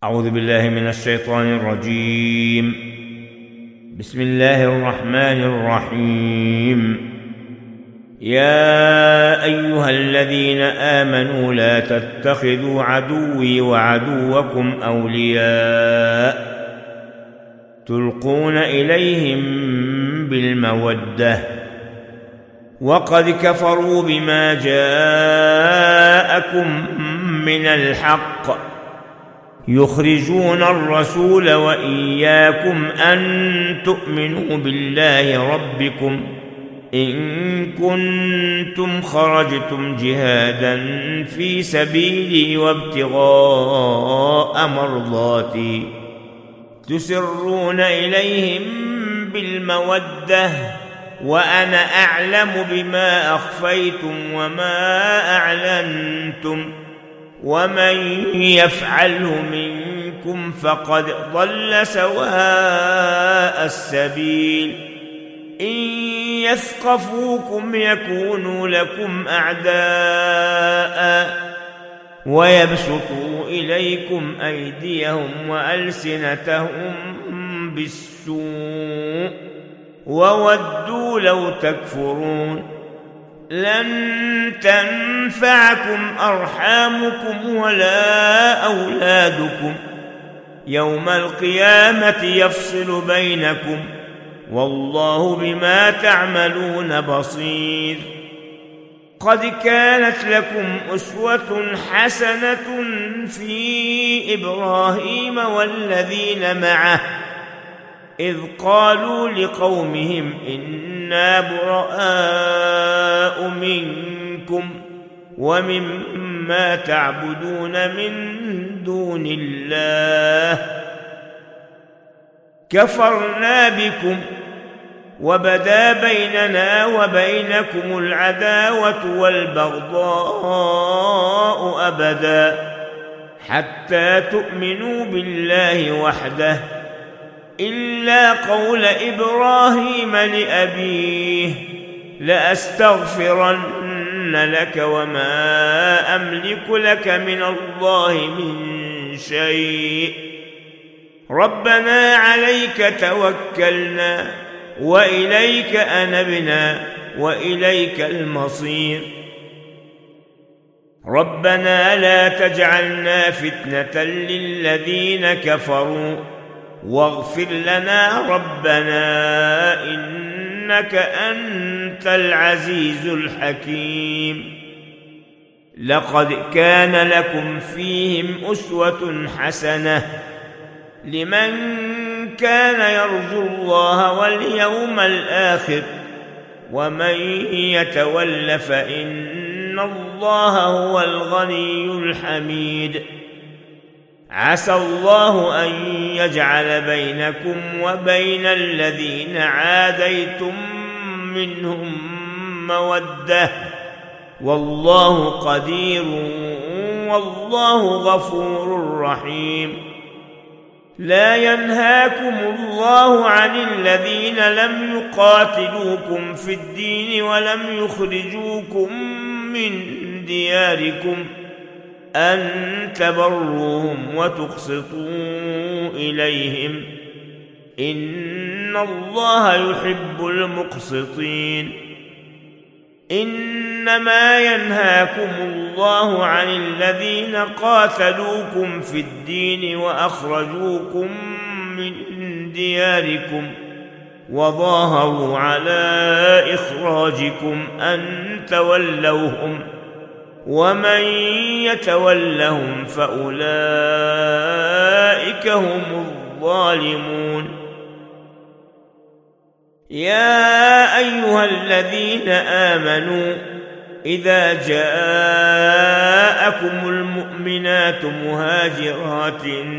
أعوذ بالله من الشيطان الرجيم. بسم الله الرحمن الرحيم. يا أيها الذين آمنوا لا تتخذوا عدوي وعدوكم أولياء تلقون إليهم بالمودة وقد كفروا بما جاءكم من الحق يخرجون الرسول وإياكم أن تؤمنوا بالله ربكم إن كنتم خرجتم جهادا في سبيلي وابتغاء مرضاتي تسرون إليهم بالمودة وأنا أعلم بما أخفيتم وما أعلنتم ومن يفعله منكم فقد ضل سواء السبيل. إن يثقفوكم يكونوا لكم أعداء ويبسطوا إليكم أيديهم وألسنتهم بالسوء وودوا لو تكفرون. لن تنفعكم أرحامكم ولا أولادكم يوم القيامة يفصل بينكم والله بما تعملون بصير. قد كانت لكم أسوة حسنة في إبراهيم والذين معه إذ قالوا لقومهم إنا براء منكم ومما تعبدون من دون الله كفرنا بكم وبدا بيننا وبينكم العداوة والبغضاء أبدا حتى تؤمنوا بالله وحده إلا قول إبراهيم لأبيه لأستغفرن لك وما أملك لك من الله من شيء ربنا عليك توكلنا وإليك أنبنا وإليك المصير. ربنا لا تجعلنا فتنة للذين كفروا واغفر لنا ربنا إنك أنت العزيز الحكيم. لقد كان لكم فيهم أسوة حسنة لمن كان يرجو الله واليوم الآخر ومن يتول فإن الله هو الغني الحميد. عسى الله أن يجعل بينكم وبين الذين عاديتم منهم مودة والله قدير والله غفور رحيم. لا ينهاكم الله عن الذين لم يقاتلوكم في الدين ولم يخرجوكم من دياركم أن تبروهم وتقسطوا إليهم إن الله يحب المقسطين. إنما ينهاكم الله عن الذين قاتلوكم في الدين وأخرجوكم من دياركم وظاهروا على إخراجكم أن تولوهم ومن يتولهم فأولئك هم الظالمون. يا أيها الذين آمنوا إذا جاءكم المؤمنات مهاجرات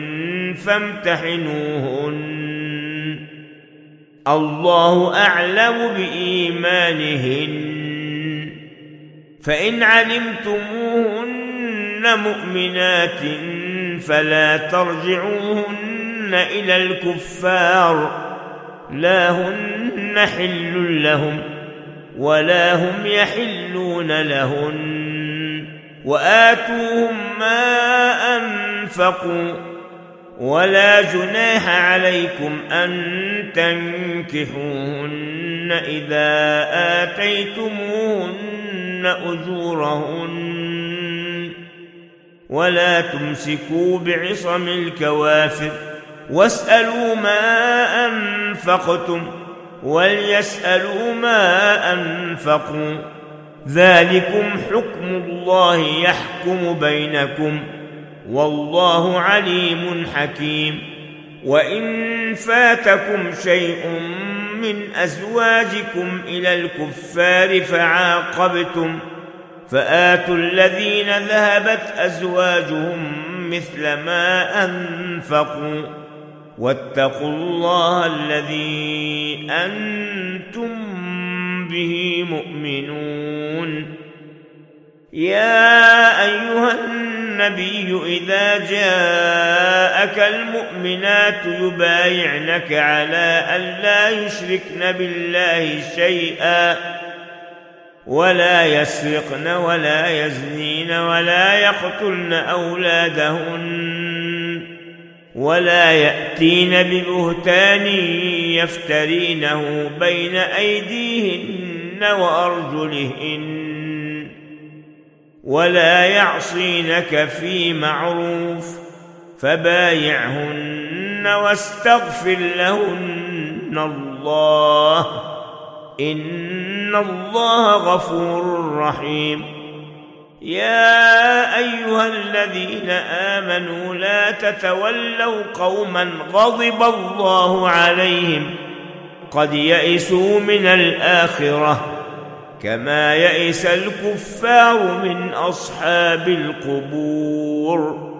فامتحنوهن الله أعلم بإيمانهن فإن علمتموهن مؤمنات فلا ترجعوهن إلى الكفار لا هن حل لهم ولا هم يحلون لهن وآتوهم ما أنفقوا ولا جناح عليكم أن تنكحوهن إذا آتيتموهن أجورهن، ولا تمسكوا بعصم الكوافر، واسألوا ما أنفقتم وليسألوا ما أنفقوا، ذلكم حكم الله يحكم بينكم، والله عليم حكيم. وإن فاتكم شيء من أزواجكم إلى الكفار فعاقبتم فآتوا الذين ذهبت أزواجهم مثل ما أنفقوا، واتقوا الله الذي أنتم به مؤمنون. يا أيها النبي إذا جاءك المؤمنات يبايعنك على أن لا يشركن بالله شيئا، ولا يسرقن ولا يزنين ولا يقتلن أولادهن، ولا يأتين ببهتان يفترينه بين أيديهن وأرجلهن، ولا يعصينك في معروف فبايعهن واستغفر لهن الله، إن الله غفور رحيم. يا أيها الذين آمنوا لا تتولوا قوما غضب الله عليهم قد يئسوا من الآخرة كما يئس الكفار من أصحاب القبور.